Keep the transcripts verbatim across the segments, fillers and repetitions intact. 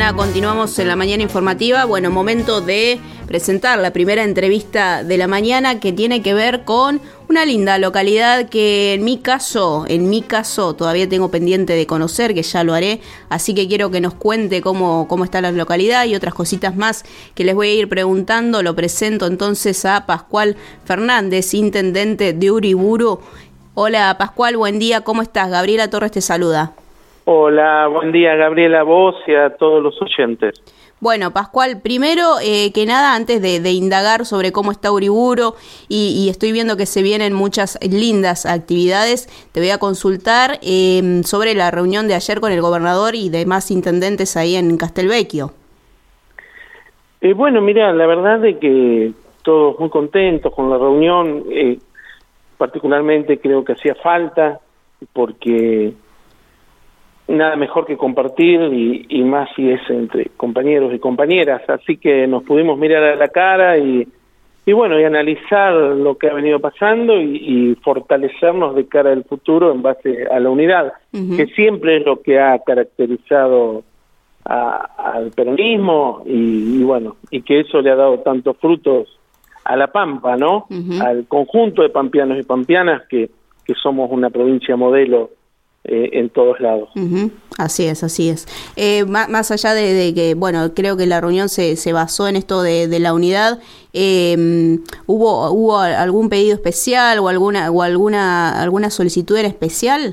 mañana, continuamos en la mañana informativa. Bueno, momento de presentar la primera entrevista de la mañana que tiene que ver con una linda localidad que en mi caso, en mi caso todavía tengo pendiente de conocer, que ya lo haré, así que quiero que nos cuente cómo, cómo está la localidad y otras cositas más que les voy a ir preguntando. Lo presento entonces a Pascual Fernández, intendente de Uriburu. Hola Pascual, buen día, ¿cómo estás? Gabriela Torres te saluda. Hola, buen día Gabriela, a vos y a todos los oyentes. Bueno, Pascual, primero eh, que nada, antes de, de indagar sobre cómo está Uriburu y, y estoy viendo que se vienen muchas lindas actividades, te voy a consultar eh, sobre la reunión de ayer con el gobernador y demás intendentes ahí en Castelvecchio. Eh, bueno, mira, la verdad es que todos muy contentos con la reunión, eh, particularmente creo que hacía falta porque nada mejor que compartir y, y más si es entre compañeros y compañeras, así que nos pudimos mirar a la cara y, y bueno, y analizar lo que ha venido pasando y, y fortalecernos de cara al futuro en base a la unidad, uh-huh. que siempre es lo que ha caracterizado a, al peronismo y, y bueno, y que eso le ha dado tantos frutos a La Pampa, ¿no? Uh-huh. Al conjunto de pampeanos y pampeanas que, que somos una provincia modelo Eh, en todos lados. Uh-huh. Así es, así es. Eh, más, más allá de, de que, bueno, creo que la reunión se, se basó en esto de, de la unidad, eh, ¿hubo hubo algún pedido especial o alguna o alguna alguna solicitud en especial?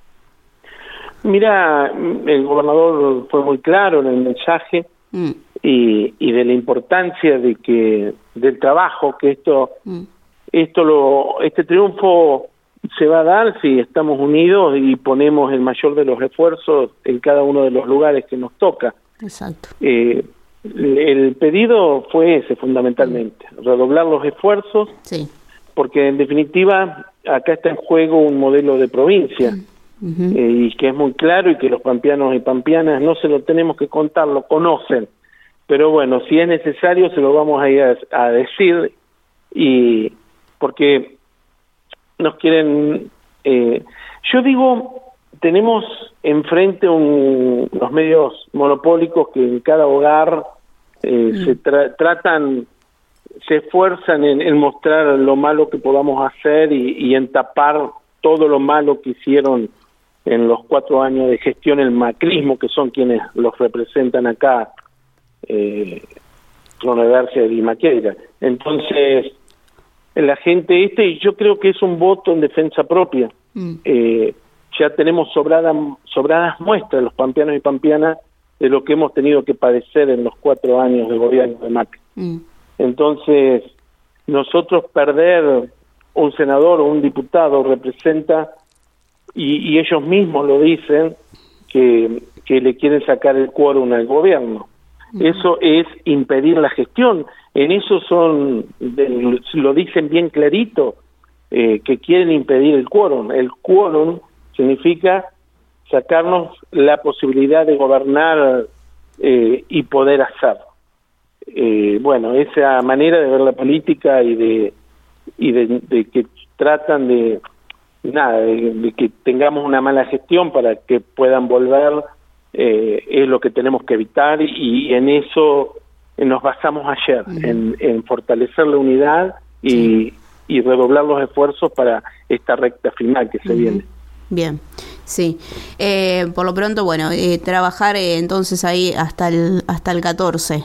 Mira, el gobernador fue muy claro en el mensaje mm. y, y de la importancia de que del trabajo que esto mm. esto lo este triunfo se va a dar si estamos unidos y ponemos el mayor de los esfuerzos en cada uno de los lugares que nos toca. Exacto. Eh, el pedido fue ese fundamentalmente, mm. redoblar los esfuerzos, sí. porque en definitiva acá está en juego un modelo de provincia mm. eh, y que es muy claro y que los pampeanos y pampeanas no se lo tenemos que contar, lo conocen, pero bueno, si es necesario se lo vamos a ir a, a decir y porque nos quieren, eh, yo digo, tenemos enfrente un, los medios monopólicos que en cada hogar eh, mm. se tra- tratan, se esfuerzan en, en mostrar lo malo que podamos hacer y, y en tapar todo lo malo que hicieron en los cuatro años de gestión el macrismo, que son quienes los representan acá, eh, Roneverse y Maqueira. Entonces, la gente este, y yo creo que es un voto en defensa propia. Mm. Eh, ya tenemos sobrada, sobradas muestras, los pampeanos y pampeanas, de lo que hemos tenido que padecer en los cuatro años de gobierno de Macri. Mm. Entonces, nosotros perder un senador o un diputado representa, y, y ellos mismos lo dicen, que, que le quieren sacar el quórum al gobierno. Mm. Eso es impedir la gestión. En eso son, de, lo dicen bien clarito, eh, que quieren impedir el quórum. El quórum significa sacarnos la posibilidad de gobernar eh, y poder hacerlo. Eh, bueno, esa manera de ver la política y de y de, de que tratan de nada, de, de que tengamos una mala gestión para que puedan volver, eh, es lo que tenemos que evitar y, y en eso nos basamos ayer, uh-huh. en, en fortalecer la unidad y, sí. y redoblar los esfuerzos para esta recta final que se uh-huh. viene. Bien, sí. Eh, por lo pronto, bueno, eh, trabajar eh, entonces ahí hasta el hasta el catorce.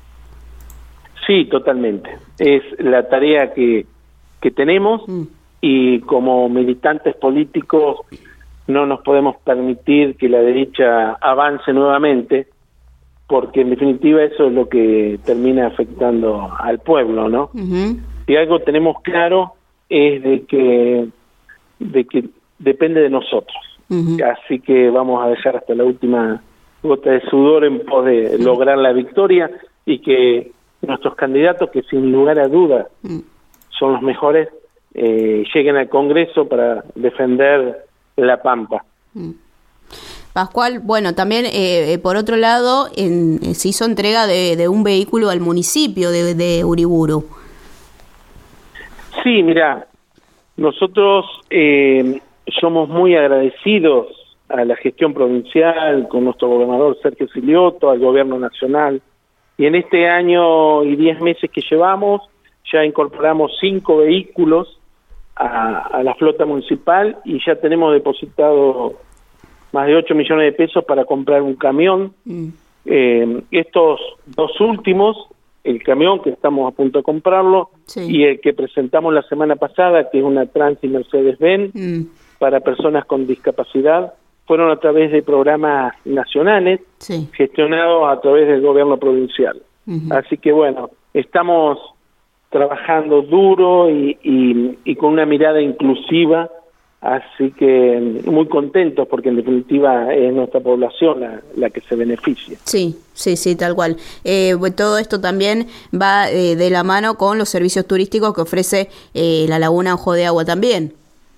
Sí, totalmente. Es la tarea que, que tenemos uh-huh. y como militantes políticos no nos podemos permitir que la derecha avance nuevamente, porque en definitiva eso es lo que termina afectando al pueblo, ¿no? Uh-huh. Si algo tenemos claro es de que de que depende de nosotros. Uh-huh. Así que vamos a dejar hasta la última gota de sudor en pos de uh-huh. lograr la victoria y que nuestros candidatos, que sin lugar a dudas uh-huh. son los mejores, eh, lleguen al Congreso para defender La Pampa. Uh-huh. Pascual, bueno, también eh, por otro lado en, eh, se hizo entrega de, de un vehículo al municipio de, de Uriburu. Sí, mira, nosotros eh, somos muy agradecidos a la gestión provincial, con nuestro gobernador Sergio Silioto, al gobierno nacional, y en este año y diez meses que llevamos, ya incorporamos cinco vehículos a, a la flota municipal y ya tenemos depositado más de ocho millones de pesos para comprar un camión. Mm. Eh, estos dos últimos, el camión que estamos a punto de comprarlo, sí, y el que presentamos la semana pasada, que es una Transit Mercedes-Benz mm. para personas con discapacidad, fueron a través de programas nacionales, sí, gestionados a través del gobierno provincial. Uh-huh. Así que bueno, estamos trabajando duro y, y, y con una mirada inclusiva, así que muy contentos porque en definitiva es nuestra población la, la que se beneficia. Sí, sí, sí, tal cual. Eh, todo esto también va eh, de la mano con los servicios turísticos que ofrece eh, la Laguna Ojo de Agua también.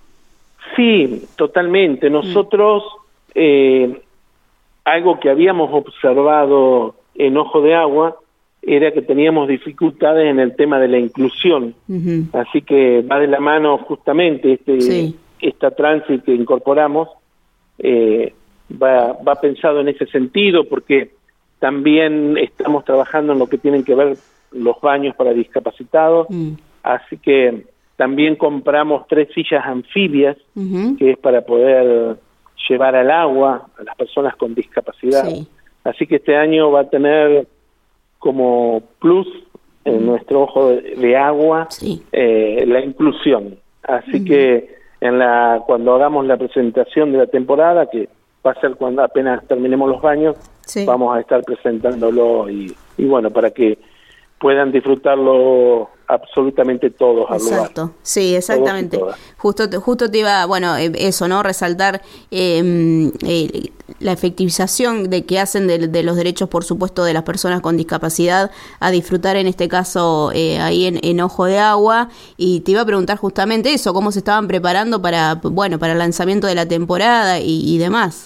Sí, totalmente. Nosotros, eh, algo que habíamos observado en Ojo de Agua era que teníamos dificultades en el tema de la inclusión. Uh-huh. Así que va de la mano justamente este sí. esta Transit que incorporamos, eh, va, va pensado en ese sentido, porque también estamos trabajando en lo que tienen que ver los baños para discapacitados, uh-huh. así que también compramos tres sillas anfibias, uh-huh. que es para poder llevar al agua a las personas con discapacidad. Sí. Así que este año va a tener como plus en uh-huh. nuestro Ojo de, de Agua sí. eh, la inclusión. Así uh-huh. que en la cuando hagamos la presentación de la temporada, que va a ser cuando apenas terminemos los baños, sí. vamos a estar presentándolo y, y bueno, para que puedan disfrutarlo absolutamente todos al lugar. Exacto, sí, exactamente. Justo te, justo te iba, bueno, eso, ¿no? Resaltar eh, eh, la efectivización de que hacen de, de los derechos, por supuesto, de las personas con discapacidad a disfrutar, en este caso, eh, ahí en, en Ojo de Agua. Y te iba a preguntar justamente eso, cómo se estaban preparando para, bueno, para el lanzamiento de la temporada y, y demás.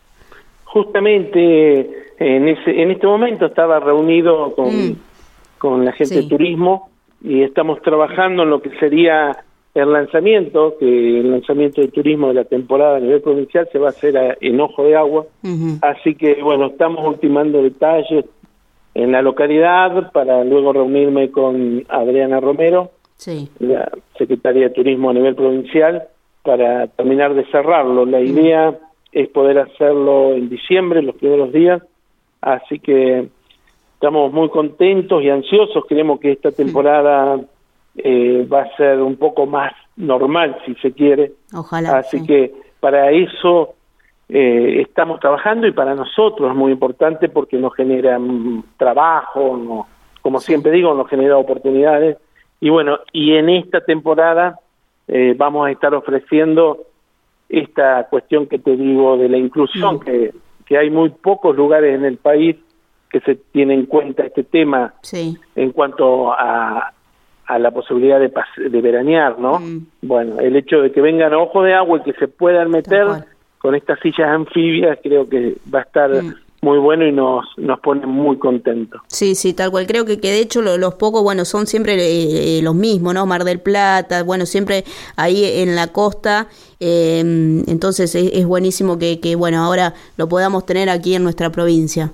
Justamente en ese en este momento estaba reunido con, mm. con la gente sí. de turismo, y estamos trabajando en lo que sería el lanzamiento, que el lanzamiento de turismo de la temporada a nivel provincial se va a hacer a, en Ojo de Agua, uh-huh. así que bueno, estamos ultimando detalles en la localidad para luego reunirme con Adriana Romero, sí. la secretaria de Turismo a nivel provincial, para terminar de cerrarlo. La idea uh-huh. es poder hacerlo en diciembre, los primeros días, así que estamos muy contentos y ansiosos. Creemos que esta temporada eh, va a ser un poco más normal, si se quiere. Ojalá. Así sí. que para eso eh, estamos trabajando, y para nosotros es muy importante porque nos genera um, trabajo, no, como sí. siempre digo, nos genera oportunidades. Y bueno, y en esta temporada eh, vamos a estar ofreciendo esta cuestión que te digo de la inclusión, mm. que, que hay muy pocos lugares en el país que se tiene en cuenta este tema sí. en cuanto a, a la posibilidad de, de veranear, ¿no? Mm. Bueno, el hecho de que vengan a Ojo de Agua y que se puedan meter con estas sillas anfibias, creo que va a estar mm. muy bueno y nos nos pone muy contentos. Sí, sí, tal cual. Creo que, que de hecho lo, los pocos, bueno, son siempre eh, los mismos, ¿no? Mar del Plata, bueno, siempre ahí en la costa. Eh, entonces es, es buenísimo que, que, bueno, ahora lo podamos tener aquí en nuestra provincia.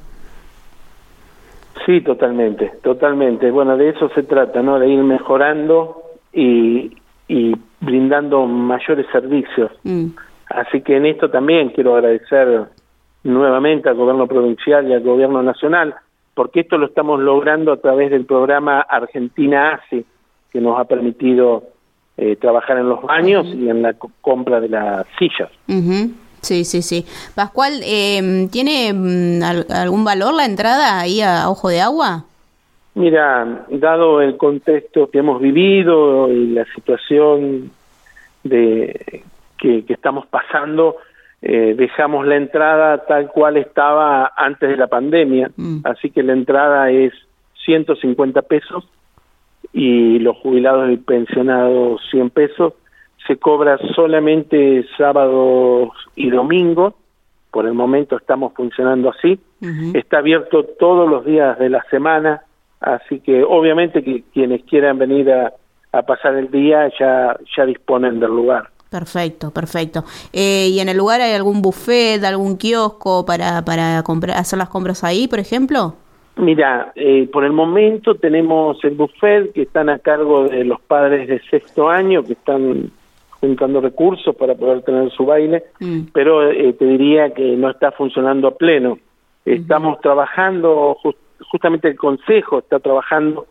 Sí, totalmente, totalmente. Bueno, de eso se trata, ¿no? De ir mejorando y, y brindando mayores servicios. Mm. Así que en esto también quiero agradecer nuevamente al gobierno provincial y al gobierno nacional, porque esto lo estamos logrando a través del programa Argentina Hace, que nos ha permitido eh, trabajar en los baños uh-huh. y en la co- compra de las sillas. Uh-huh. Sí, sí, sí. Pascual, eh, ¿tiene mm, al- algún valor la entrada ahí a Ojo de Agua? Mira, dado el contexto que hemos vivido y la situación de que, que estamos pasando, eh, dejamos la entrada tal cual estaba antes de la pandemia, mm. así que la entrada es ciento cincuenta pesos y los jubilados y pensionados cien pesos. Se cobra solamente sábados y domingos, por el momento estamos funcionando así. Uh-huh. Está abierto todos los días de la semana, así que obviamente que quienes quieran venir a, a pasar el día ya, ya disponen del lugar. Perfecto, perfecto. Eh, ¿Y en el lugar hay algún buffet, algún kiosco para, para comprar, hacer las compras ahí, por ejemplo? Mira, eh, por el momento tenemos el buffet que están a cargo de los padres de sexto año, que están juntando recursos para poder tener su baile, mm. pero eh, te diría que no está funcionando a pleno. Estamos uh-huh. trabajando, just, justamente el Consejo está trabajando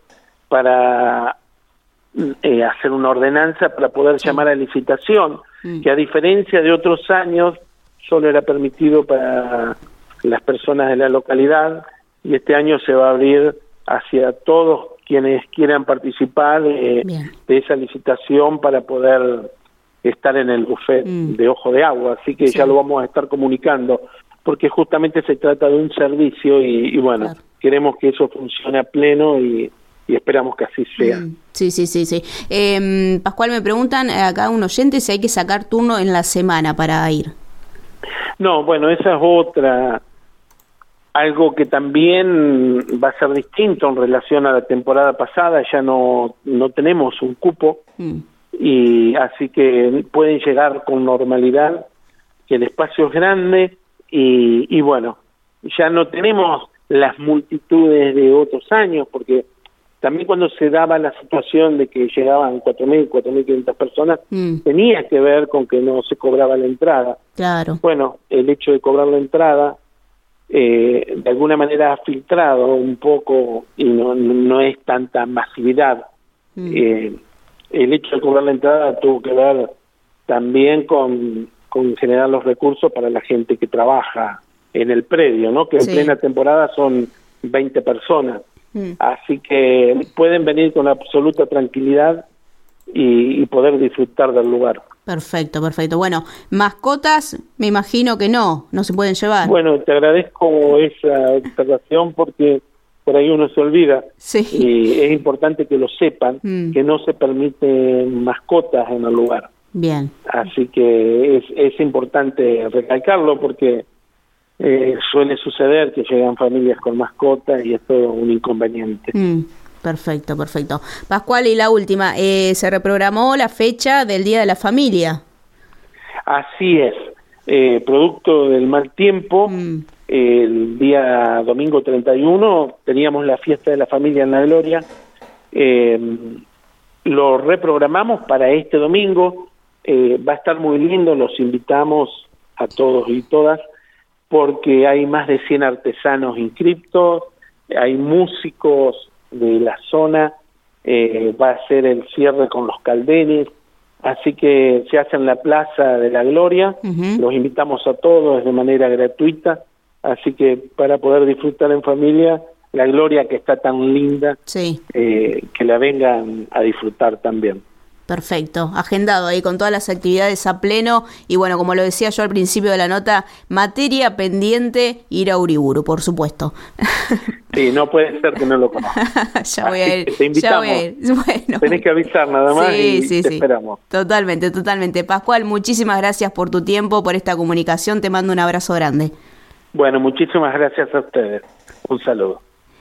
para eh, hacer una ordenanza para poder sí. llamar a licitación, mm. que a diferencia de otros años solo era permitido para las personas de la localidad, y este año se va a abrir hacia todos quienes quieran participar eh, de esa licitación para poder estar en el buffet mm. de Ojo de Agua, así que sí. ya lo vamos a estar comunicando, porque justamente se trata de un servicio y, y bueno, claro. queremos que eso funcione a pleno y, y esperamos que así sea. Mm. Sí, sí, sí, sí. Eh, Pascual, me preguntan acá un oyente si hay que sacar turno en la semana para ir. No, bueno, esa es otra, algo que también va a ser distinto en relación a la temporada pasada, ya no, no tenemos un cupo, mm. y así que pueden llegar con normalidad, que el espacio es grande y, y bueno, ya no tenemos las multitudes de otros años, porque también cuando se daba la situación de que llegaban cuatro mil, cuatro mil quinientas personas, mm. tenía que ver con que no se cobraba la entrada. Claro. Bueno, el hecho de cobrar la entrada eh, de alguna manera ha filtrado un poco y no, no es tanta masividad. Mm. Eh, el hecho de cobrar la entrada tuvo que ver también con, con generar los recursos para la gente que trabaja en el predio, ¿no? Que en sí. plena temporada son veinte personas. Mm. Así que pueden venir con absoluta tranquilidad y, y poder disfrutar del lugar. Perfecto, perfecto. Bueno, mascotas, me imagino que no, no se pueden llevar. Bueno, te agradezco esa observación porque por ahí uno se olvida. Sí. Y es importante que lo sepan, mm. que no se permiten mascotas en el lugar. Bien. Así que es, es importante recalcarlo porque eh, suele suceder que llegan familias con mascotas y es todo un inconveniente. Mm. Perfecto, perfecto. Pascual, y la última, eh, se reprogramó la fecha del Día de la Familia. Así es. Eh, producto del mal tiempo, mm. el día domingo treinta y uno teníamos la fiesta de la familia en La Gloria. Eh, lo reprogramamos para este domingo. Eh, va a estar muy lindo, los invitamos a todos y todas, porque hay más de cien artesanos inscriptos, hay músicos de la zona, eh, va a ser el cierre con los caldenes, así que se hace en la Plaza de la Gloria, uh-huh. los invitamos a todos de manera gratuita, así que para poder disfrutar en familia, la Gloria que está tan linda, sí. eh, que la vengan a disfrutar también. Perfecto, agendado ahí con todas las actividades a pleno y bueno, como lo decía yo al principio de la nota, materia pendiente ir a Uriburu, por supuesto. Sí, no puede ser que no lo conozcas. ya voy a ir, te invitamos. Ya voy a ir. Bueno. Tenés que avisar nada más sí, y sí, te sí. esperamos. Totalmente, totalmente. Pascual, muchísimas gracias por tu tiempo, por esta comunicación, te mando un abrazo grande. Bueno, muchísimas gracias a ustedes. Un saludo.